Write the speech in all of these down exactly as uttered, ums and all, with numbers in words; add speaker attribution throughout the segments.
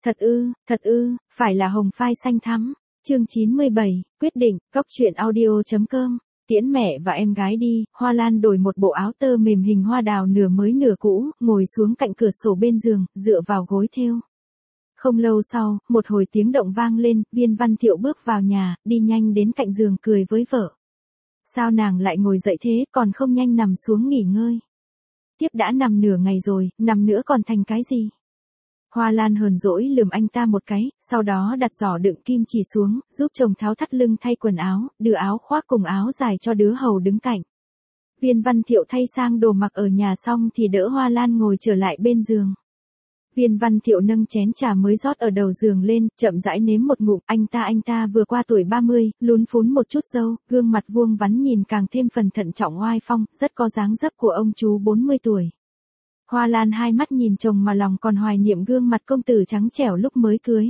Speaker 1: Thật ư, thật ư, phải là hồng phai xanh thắm. Chương chín mươi bảy, quyết định, góc truyện audio chấm com. Tiễn mẹ và em gái đi, Hoa Lan đổi một bộ áo tơ mềm hình hoa đào nửa mới nửa cũ, ngồi xuống cạnh cửa sổ bên giường, dựa vào gối thêu. Không lâu sau, một hồi tiếng động vang lên, Viên Văn Thiệu bước vào nhà, đi nhanh đến cạnh giường cười với vợ. Sao nàng lại ngồi dậy thế, còn không nhanh nằm xuống nghỉ ngơi? Tiếp đã nằm nửa ngày rồi, nằm nữa còn thành cái gì? Hoa Lan hờn dỗi lườm anh ta một cái, sau đó đặt giỏ đựng kim chỉ xuống, giúp chồng tháo thắt lưng thay quần áo, đưa áo khoác cùng áo dài cho đứa hầu đứng cạnh. Viên Văn Thiệu thay sang đồ mặc ở nhà xong thì đỡ Hoa Lan ngồi trở lại bên giường. Viên Văn Thiệu nâng chén trà mới rót ở đầu giường lên, chậm rãi nếm một ngụm, anh ta anh ta vừa qua tuổi ba mươi, lún phún một chút râu, gương mặt vuông vắn nhìn càng thêm phần thận trọng oai phong, rất có dáng dấp của ông chú bốn mươi tuổi. Hoa Lan hai mắt nhìn chồng mà lòng còn hoài niệm gương mặt công tử trắng trẻo lúc mới cưới.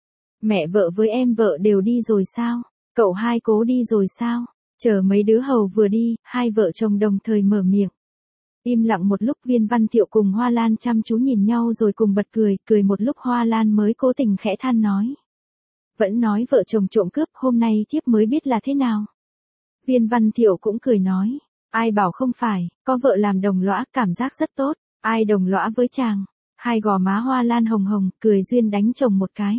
Speaker 1: Mẹ vợ với em vợ đều đi rồi sao? Cậu hai cố đi rồi sao? Chờ mấy đứa hầu vừa đi, hai vợ chồng đồng thời mở miệng. Im lặng một lúc, Viên Văn Thiệu cùng Hoa Lan chăm chú nhìn nhau rồi cùng bật cười, cười một lúc Hoa Lan mới cố tình khẽ than nói. Vẫn nói vợ chồng trộm cướp, hôm nay thiếp mới biết là thế nào. Viên Văn Thiệu cũng cười nói, ai bảo không phải, có vợ làm đồng lõa, cảm giác rất tốt, ai đồng lõa với chàng. Hai gò má Hoa Lan hồng hồng, cười duyên đánh chồng một cái.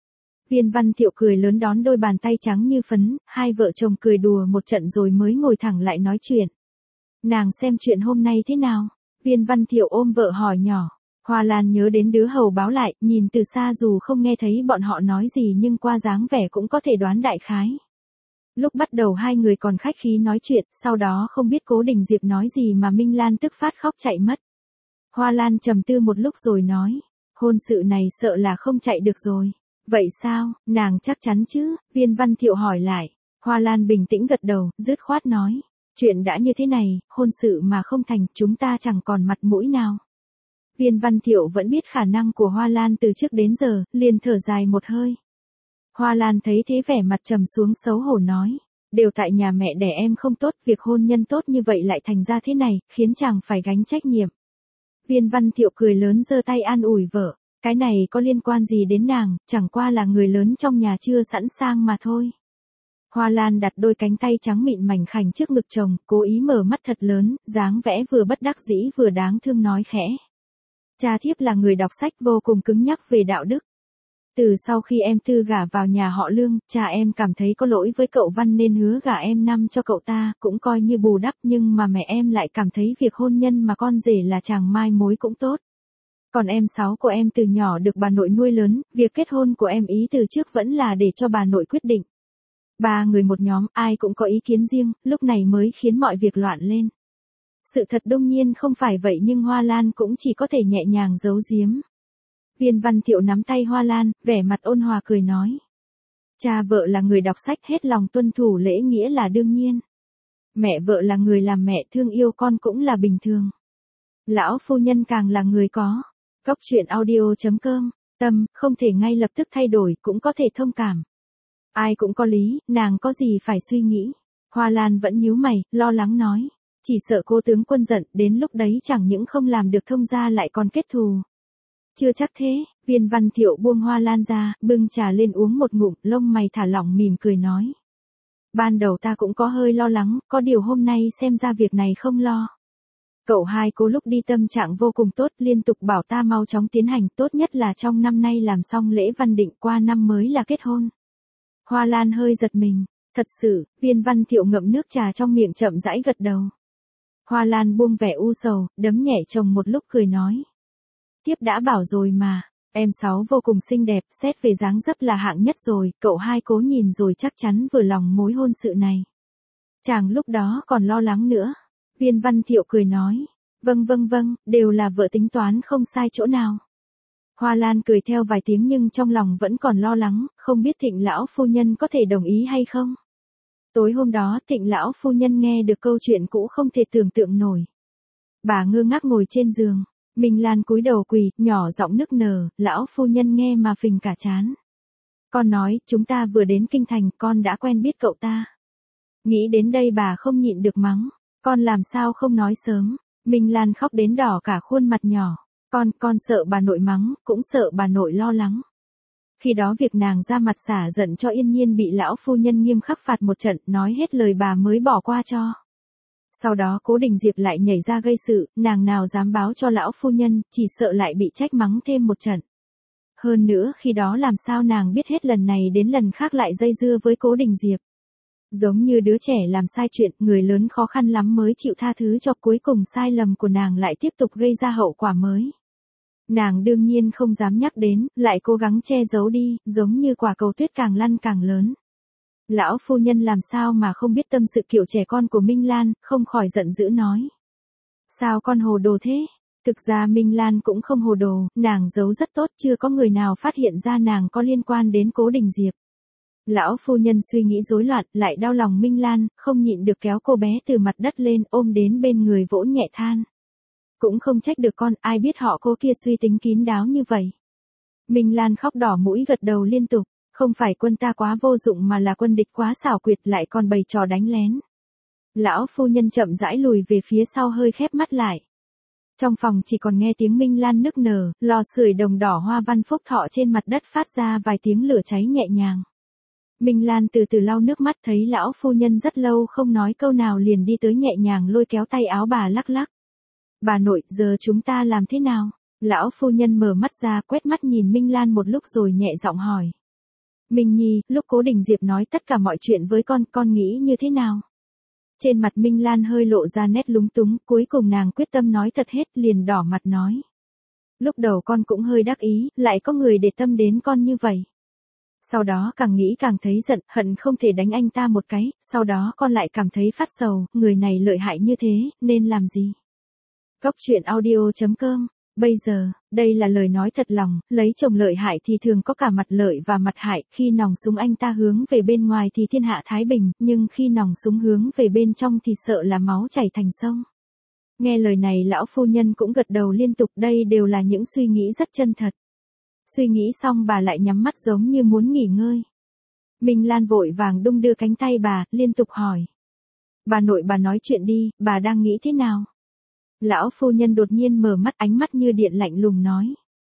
Speaker 1: Viên Văn Thiệu cười lớn đón đôi bàn tay trắng như phấn, hai vợ chồng cười đùa một trận rồi mới ngồi thẳng lại nói chuyện. Nàng xem chuyện hôm nay thế nào? Viên Văn Thiệu ôm vợ hỏi nhỏ. Hoa Lan nhớ đến đứa hầu báo lại, nhìn từ xa dù không nghe thấy bọn họ nói gì nhưng qua dáng vẻ cũng có thể đoán đại khái. Lúc bắt đầu hai người còn khách khí nói chuyện, sau đó không biết Cố Đình Diệp nói gì mà Minh Lan tức phát khóc chạy mất. Hoa Lan trầm tư một lúc rồi nói, hôn sự này sợ là không chạy được rồi. Vậy sao, nàng chắc chắn chứ? Viên Văn Thiệu hỏi lại. Hoa Lan bình tĩnh gật đầu, dứt khoát nói. Chuyện đã như thế này, hôn sự mà không thành, chúng ta chẳng còn mặt mũi nào. Viên Văn Thiệu vẫn biết khả năng của Hoa Lan từ trước đến giờ, liền thở dài một hơi. Hoa Lan thấy thế vẻ mặt trầm xuống xấu hổ nói. Đều tại nhà mẹ đẻ em không tốt, việc hôn nhân tốt như vậy lại thành ra thế này, khiến chàng phải gánh trách nhiệm. Viên Văn Thiệu cười lớn giơ tay an ủi vợ. Cái này có liên quan gì đến nàng, chẳng qua là người lớn trong nhà chưa sẵn sàng mà thôi. Hoa Lan đặt đôi cánh tay trắng mịn mảnh khảnh trước ngực chồng, cố ý mở mắt thật lớn, dáng vẻ vừa bất đắc dĩ vừa đáng thương nói khẽ. Cha thiếp là người đọc sách vô cùng cứng nhắc về đạo đức. Từ sau khi em Tư gả vào nhà họ Lương, cha em cảm thấy có lỗi với cậu Văn nên hứa gả em Năm cho cậu ta, cũng coi như bù đắp, nhưng mà mẹ em lại cảm thấy việc hôn nhân mà con rể là chàng mai mối cũng tốt. Còn em Sáu của em từ nhỏ được bà nội nuôi lớn, việc kết hôn của em ý từ trước vẫn là để cho bà nội quyết định. Ba người một nhóm, ai cũng có ý kiến riêng, lúc này mới khiến mọi việc loạn lên. Sự thật đương nhiên không phải vậy nhưng Hoa Lan cũng chỉ có thể nhẹ nhàng giấu giếm. Viên Văn Thiệu nắm tay Hoa Lan, vẻ mặt ôn hòa cười nói. Cha vợ là người đọc sách hết lòng tuân thủ lễ nghĩa là đương nhiên. Mẹ vợ là người làm mẹ thương yêu con cũng là bình thường. Lão phu nhân càng là người có. Góc truyện audio chấm com, tâm, không thể ngay lập tức thay đổi, cũng có thể thông cảm. Ai cũng có lý, nàng có gì phải suy nghĩ. Hoa Lan vẫn nhíu mày, lo lắng nói. Chỉ sợ cô tướng quân giận, đến lúc đấy chẳng những không làm được thông gia lại còn kết thù. Chưa chắc thế, Viên Văn Thiệu buông Hoa Lan ra, bưng trà lên uống một ngụm, lông mày thả lỏng mỉm cười nói. Ban đầu ta cũng có hơi lo lắng, có điều hôm nay xem ra việc này không lo. Cậu hai cô lúc đi tâm trạng vô cùng tốt, liên tục bảo ta mau chóng tiến hành, tốt nhất là trong năm nay làm xong lễ văn định, qua năm mới là kết hôn. Hoa Lan hơi giật mình, thật sự, Viên Văn Thiệu ngậm nước trà trong miệng chậm rãi gật đầu. Hoa Lan buông vẻ u sầu, đấm nhẹ chồng một lúc cười nói. Tiếp đã bảo rồi mà, em Sáu vô cùng xinh đẹp, xét về dáng dấp là hạng nhất rồi, cậu hai cố nhìn rồi chắc chắn vừa lòng mối hôn sự này. Chàng lúc đó còn lo lắng nữa. Viên Văn Thiệu cười nói. Vâng vâng vâng, đều là vợ tính toán không sai chỗ nào. Hoa Lan cười theo vài tiếng nhưng trong lòng vẫn còn lo lắng, không biết Thịnh lão phu nhân có thể đồng ý hay không. Tối hôm đó Thịnh lão phu nhân nghe được câu chuyện cũ không thể tưởng tượng nổi. Bà ngơ ngác ngồi trên giường, Minh Lan cúi đầu quỳ, nhỏ giọng nức nở, lão phu nhân nghe mà phình cả trán. Con nói, chúng ta vừa đến kinh thành, con đã quen biết cậu ta. Nghĩ đến đây bà không nhịn được mắng, con làm sao không nói sớm. Minh Lan khóc đến đỏ cả khuôn mặt nhỏ. Con, con sợ bà nội mắng, cũng sợ bà nội lo lắng. Khi đó việc nàng ra mặt xả giận cho Yên Nhiên bị lão phu nhân nghiêm khắc phạt một trận, nói hết lời bà mới bỏ qua cho. Sau đó Cố Đình Diệp lại nhảy ra gây sự, nàng nào dám báo cho lão phu nhân, chỉ sợ lại bị trách mắng thêm một trận. Hơn nữa khi đó làm sao nàng biết hết lần này đến lần khác lại dây dưa với Cố Đình Diệp. Giống như đứa trẻ làm sai chuyện, người lớn khó khăn lắm mới chịu tha thứ cho, cuối cùng sai lầm của nàng lại tiếp tục gây ra hậu quả mới. Nàng đương nhiên không dám nhắc đến, lại cố gắng che giấu đi, giống như quả cầu tuyết càng lăn càng lớn. Lão phu nhân làm sao mà không biết tâm sự kiểu trẻ con của Minh Lan, không khỏi giận dữ nói. Sao con hồ đồ thế? Thực ra Minh Lan cũng không hồ đồ, nàng giấu rất tốt, chưa có người nào phát hiện ra nàng có liên quan đến Cố Đình Diệp. Lão phu nhân suy nghĩ rối loạn, lại đau lòng Minh Lan, không nhịn được kéo cô bé từ mặt đất lên, ôm đến bên người vỗ nhẹ than. Cũng không trách được con, ai biết họ cô kia suy tính kín đáo như vậy. Minh Lan khóc đỏ mũi gật đầu liên tục, không phải quân ta quá vô dụng mà là quân địch quá xảo quyệt, lại còn bày trò đánh lén. Lão phu nhân chậm rãi lùi về phía sau, hơi khép mắt lại. Trong phòng chỉ còn nghe tiếng Minh Lan nức nở, lò sưởi đồng đỏ hoa văn phúc thọ trên mặt đất phát ra vài tiếng lửa cháy nhẹ nhàng. Minh Lan từ từ lau nước mắt, thấy lão phu nhân rất lâu không nói câu nào liền đi tới nhẹ nhàng lôi kéo tay áo bà lắc lắc. Bà nội, giờ chúng ta làm thế nào? Lão phu nhân mở mắt ra, quét mắt nhìn Minh Lan một lúc rồi nhẹ giọng hỏi. Minh Nhi, lúc Cố Đình Diệp nói tất cả mọi chuyện với con, con nghĩ như thế nào? Trên mặt Minh Lan hơi lộ ra nét lúng túng, cuối cùng nàng quyết tâm nói thật hết, liền đỏ mặt nói. Lúc đầu con cũng hơi đắc ý, lại có người để tâm đến con như vậy. Sau đó càng nghĩ càng thấy giận, hận không thể đánh anh ta một cái, sau đó con lại cảm thấy phát sầu, người này lợi hại như thế, nên làm gì? Cốc truyện audio chấm com. Bây giờ, đây là lời nói thật lòng, lấy chồng lợi hại thì thường có cả mặt lợi và mặt hại, khi nòng súng anh ta hướng về bên ngoài thì thiên hạ thái bình, nhưng khi nòng súng hướng về bên trong thì sợ là máu chảy thành sông. Nghe lời này lão phu nhân cũng gật đầu liên tục, đây đều là những suy nghĩ rất chân thật. Suy nghĩ xong bà lại nhắm mắt giống như muốn nghỉ ngơi. Minh Lan vội vàng đung đưa cánh tay bà, liên tục hỏi. Bà nội, bà nói chuyện đi, bà đang nghĩ thế nào? Lão phu nhân đột nhiên mở mắt, ánh mắt như điện lạnh lùng nói.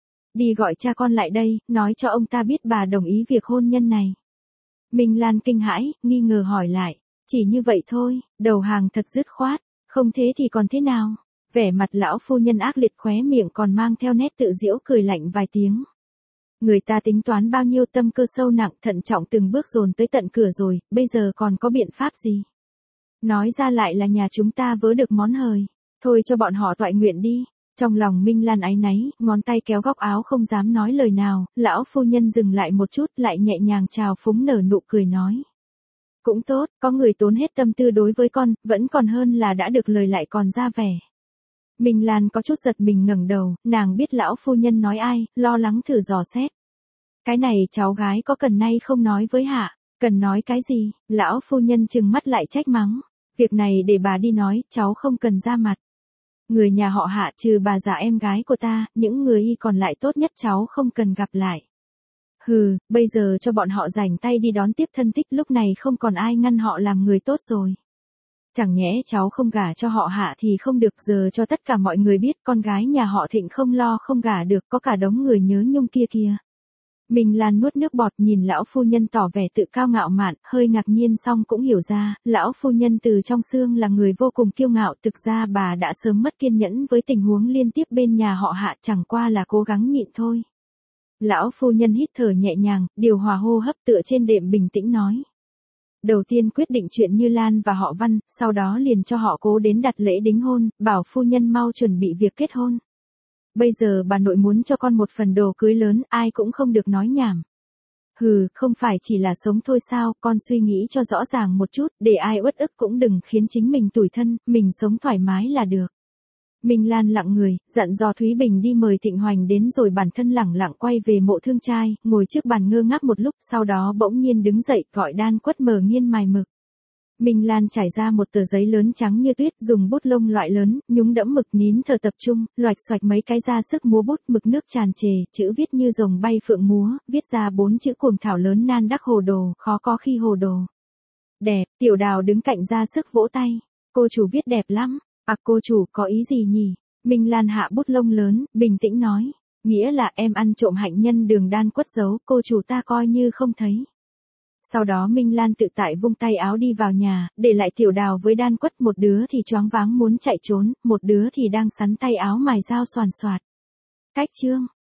Speaker 1: Đi gọi cha con lại đây, nói cho ông ta biết bà đồng ý việc hôn nhân này. Minh Lan kinh hãi, nghi ngờ hỏi lại. Chỉ như vậy thôi, đầu hàng thật dứt khoát, không thế thì còn thế nào? Vẻ mặt lão phu nhân ác liệt, khóe miệng còn mang theo nét tự giễu, cười lạnh vài tiếng. Người ta tính toán bao nhiêu, tâm cơ sâu nặng, thận trọng từng bước dồn tới tận cửa rồi, bây giờ còn có biện pháp gì? Nói ra lại là nhà chúng ta vớ được món hời. Thôi cho bọn họ toại nguyện đi. Trong lòng Minh Lan áy náy, ngón tay kéo góc áo không dám nói lời nào, lão phu nhân dừng lại một chút, lại nhẹ nhàng chào phúng nở nụ cười nói. Cũng tốt, có người tốn hết tâm tư đối với con, vẫn còn hơn là đã được lời lại còn ra vẻ. Minh Lan có chút giật mình ngẩng đầu, nàng biết lão phu nhân nói ai, lo lắng thử dò xét. Cái này cháu gái có cần nay không nói với hạ, cần nói cái gì? Lão phu nhân trừng mắt lại trách mắng. Việc này để bà đi nói, cháu không cần ra mặt. Người nhà họ Hạ trừ bà già em gái của ta, những người y còn lại tốt nhất cháu không cần gặp lại. Hừ, bây giờ cho bọn họ rảnh tay đi đón tiếp thân thích, lúc này không còn ai ngăn họ làm người tốt rồi. Chẳng nhẽ cháu không gả cho họ Hạ thì không được, giờ cho tất cả mọi người biết con gái nhà họ Thịnh không lo không gả được, có cả đống người nhớ nhung kia kìa. Minh Lan nuốt nước bọt nhìn lão phu nhân tỏ vẻ tự cao ngạo mạn, hơi ngạc nhiên xong cũng hiểu ra, lão phu nhân từ trong xương là người vô cùng kiêu ngạo, thực ra bà đã sớm mất kiên nhẫn với tình huống liên tiếp bên nhà họ Hạ, chẳng qua là cố gắng nhịn thôi. Lão phu nhân hít thở nhẹ nhàng, điều hòa hô hấp tựa trên đệm bình tĩnh nói. Đầu tiên quyết định chuyện Như Lan và họ Văn, sau đó liền cho họ Cố đến đặt lễ đính hôn, bảo phu nhân mau chuẩn bị việc kết hôn. Bây giờ bà nội muốn cho con một phần đồ cưới lớn, ai cũng không được nói nhảm. Hừ, không phải chỉ là sống thôi sao, con suy nghĩ cho rõ ràng một chút, để ai uất ức cũng đừng khiến chính mình tủi thân, mình sống thoải mái là được. Minh Lan lặng người, dặn dò Thúy Bình đi mời Thịnh Hoành đến rồi bản thân lẳng lặng quay về mộ thương trai, ngồi trước bàn ngơ ngác một lúc, sau đó bỗng nhiên đứng dậy, gọi Đan Quất mở nghiên mài mực. Minh Lan trải ra một tờ giấy lớn trắng như tuyết, dùng bút lông loại lớn, nhúng đẫm mực, nín thở tập trung, loạch xoạch mấy cái ra sức múa bút, mực nước tràn trề, chữ viết như rồng bay phượng múa, viết ra bốn chữ cuồng thảo lớn nan đắc hồ đồ, khó có khi hồ đồ. Đẹp, Tiểu Đào đứng cạnh ra sức vỗ tay. Cô chủ viết đẹp lắm. À, cô chủ có ý gì nhỉ? Minh Lan hạ bút lông lớn, bình tĩnh nói. Nghĩa là em ăn trộm hạnh nhân đường đan quất giấu, cô chủ ta coi như không thấy. Sau đó Minh Lan tự tại vung tay áo đi vào nhà, để lại Tiểu Đào với đan quất, một đứa thì choáng váng muốn chạy trốn, một đứa thì đang sắn tay áo mài dao soàn soạt. Cách chương